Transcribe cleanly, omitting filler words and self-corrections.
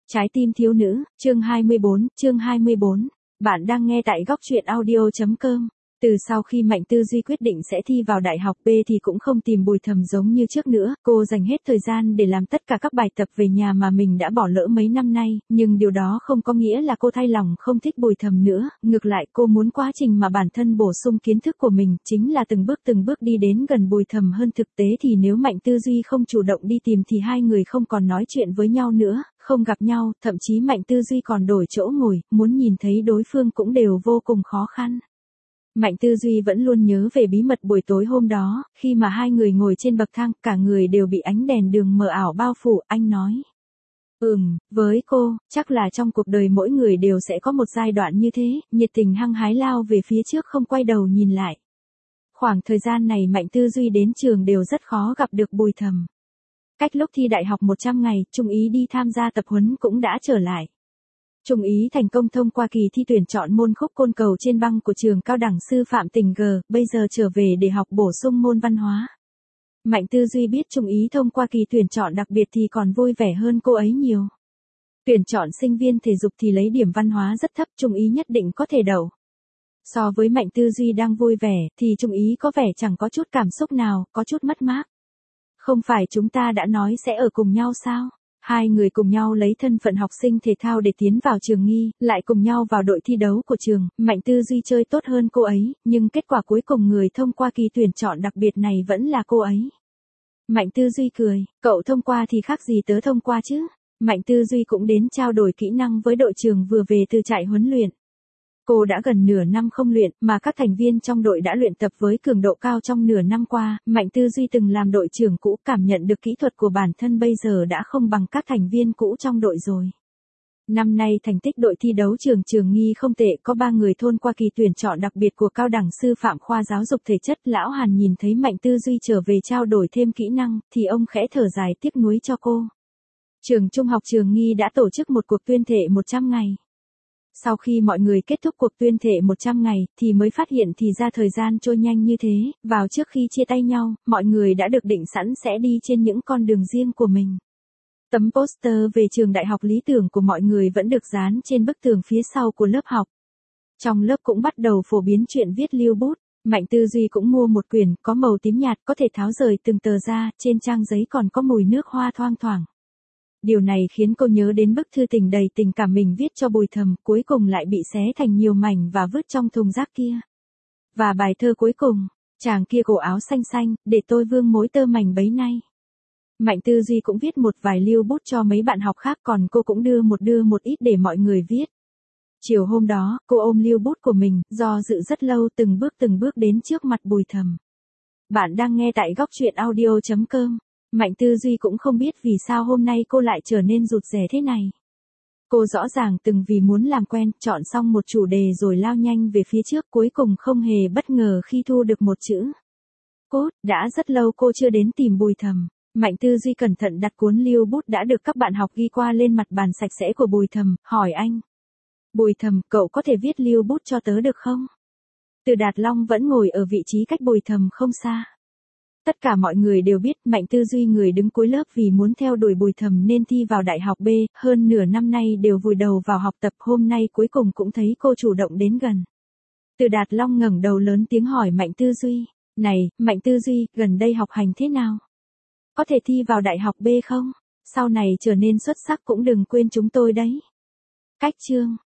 Trái tim thiếu nữ, chương 24. Bạn đang nghe tại góc truyện audio.com. Từ sau khi Mạnh Tư Duy quyết định sẽ thi vào đại học B thì cũng không tìm Bùi Thầm giống như trước nữa, cô dành hết thời gian để làm tất cả các bài tập về nhà mà mình đã bỏ lỡ mấy năm nay, nhưng điều đó không có nghĩa là cô thay lòng không thích Bùi Thầm nữa, ngược lại cô muốn quá trình mà bản thân bổ sung kiến thức của mình chính là từng bước đi đến gần Bùi Thầm hơn. Thực tế thì nếu Mạnh Tư Duy không chủ động đi tìm thì hai người không còn nói chuyện với nhau nữa, không gặp nhau, thậm chí Mạnh Tư Duy còn đổi chỗ ngồi, muốn nhìn thấy đối phương cũng đều vô cùng khó khăn. Mạnh Tư Duy vẫn luôn nhớ về bí mật buổi tối hôm đó, khi mà hai người ngồi trên bậc thang, cả người đều bị ánh đèn đường mờ ảo bao phủ, anh nói. Với cô, chắc là trong cuộc đời mỗi người đều sẽ có một giai đoạn như thế, nhiệt tình hăng hái lao về phía trước không quay đầu nhìn lại. Khoảng thời gian này Mạnh Tư Duy đến trường đều rất khó gặp được Bùi Thầm. Cách lúc thi đại học 100 ngày, Trung Ý đi tham gia tập huấn cũng đã trở lại. Trung Ý thành công thông qua kỳ thi tuyển chọn môn khúc côn cầu trên băng của trường cao đẳng sư phạm tỉnh G, bây giờ trở về để học bổ sung môn văn hóa. Mạnh Tư Duy biết Trung Ý thông qua kỳ tuyển chọn đặc biệt thì còn vui vẻ hơn cô ấy nhiều. Tuyển chọn sinh viên thể dục thì lấy điểm văn hóa rất thấp, Trung Ý nhất định có thể đậu. So với Mạnh Tư Duy đang vui vẻ, thì Trung Ý có vẻ chẳng có chút cảm xúc nào, có chút mất mát. Không phải chúng ta đã nói sẽ ở cùng nhau sao? Hai người cùng nhau lấy thân phận học sinh thể thao để tiến vào trường Nghi, lại cùng nhau vào đội thi đấu của trường, Mạnh Tư Duy chơi tốt hơn cô ấy, nhưng kết quả cuối cùng người thông qua kỳ tuyển chọn đặc biệt này vẫn là cô ấy. Mạnh Tư Duy cười, cậu thông qua thì khác gì tớ thông qua chứ? Mạnh Tư Duy cũng đến trao đổi kỹ năng với đội trưởng vừa về từ trại huấn luyện. Cô đã gần nửa năm không luyện, mà các thành viên trong đội đã luyện tập với cường độ cao trong nửa năm qua. Mạnh Tư Duy từng làm đội trưởng cũ, cảm nhận được kỹ thuật của bản thân bây giờ đã không bằng các thành viên cũ trong đội rồi. Năm nay thành tích đội thi đấu trường Nghi không tệ, có 3 người thôn qua kỳ tuyển chọn đặc biệt của cao đẳng sư phạm khoa giáo dục thể chất. Lão Hàn nhìn thấy Mạnh Tư Duy trở về trao đổi thêm kỹ năng, thì ông khẽ thở dài tiếc nuối cho cô. Trường trung học trường Nghi đã tổ chức một cuộc tuyên thệ 100 ngày. Sau khi mọi người kết thúc cuộc tuyên thệ 100 ngày, thì mới phát hiện thì ra thời gian trôi nhanh như thế, vào trước khi chia tay nhau, mọi người đã được định sẵn sẽ đi trên những con đường riêng của mình. Tấm poster về trường đại học lý tưởng của mọi người vẫn được dán trên bức tường phía sau của lớp học. Trong lớp cũng bắt đầu phổ biến chuyện viết lưu bút, Mạnh Tư Duy cũng mua một quyển, có màu tím nhạt, có thể tháo rời từng tờ ra, trên trang giấy còn có mùi nước hoa thoang thoảng. Điều này khiến cô nhớ đến bức thư tình đầy tình cảm mình viết cho Bùi Thầm, cuối cùng lại bị xé thành nhiều mảnh và vứt trong thùng rác kia. Và bài thơ cuối cùng, chàng kia cổ áo xanh xanh, để tôi vương mối tơ mảnh bấy nay. Mạnh Tư Duy cũng viết một vài lưu bút cho mấy bạn học khác, còn cô cũng đưa một ít để mọi người viết. Chiều hôm đó, cô ôm lưu bút của mình, do dự rất lâu từng bước đến trước mặt Bùi Thầm. Bạn đang nghe tại góc truyện audio.com. Mạnh Tư Duy cũng không biết vì sao hôm nay cô lại trở nên rụt rè thế này. Cô rõ ràng từng vì muốn làm quen, chọn xong một chủ đề rồi lao nhanh về phía trước, cuối cùng không hề bất ngờ khi thu được một chữ. Đã rất lâu cô chưa đến tìm Bùi Thầm. Mạnh Tư Duy cẩn thận đặt cuốn lưu bút đã được các bạn học ghi qua lên mặt bàn sạch sẽ của Bùi Thầm, hỏi anh. Bùi Thầm, cậu có thể viết lưu bút cho tớ được không? Từ Đạt Long vẫn ngồi ở vị trí cách Bùi Thầm không xa. Tất cả mọi người đều biết Mạnh Tư Duy người đứng cuối lớp vì muốn theo đuổi Bùi Thầm nên thi vào đại học B, hơn nửa năm nay đều vùi đầu vào học tập, hôm nay cuối cùng cũng thấy cô chủ động đến gần. Từ Đạt Long ngẩng đầu lớn tiếng hỏi Mạnh Tư Duy, này, Mạnh Tư Duy, gần đây học hành thế nào? Có thể thi vào đại học B không? Sau này trở nên xuất sắc cũng đừng quên chúng tôi đấy. Cách chương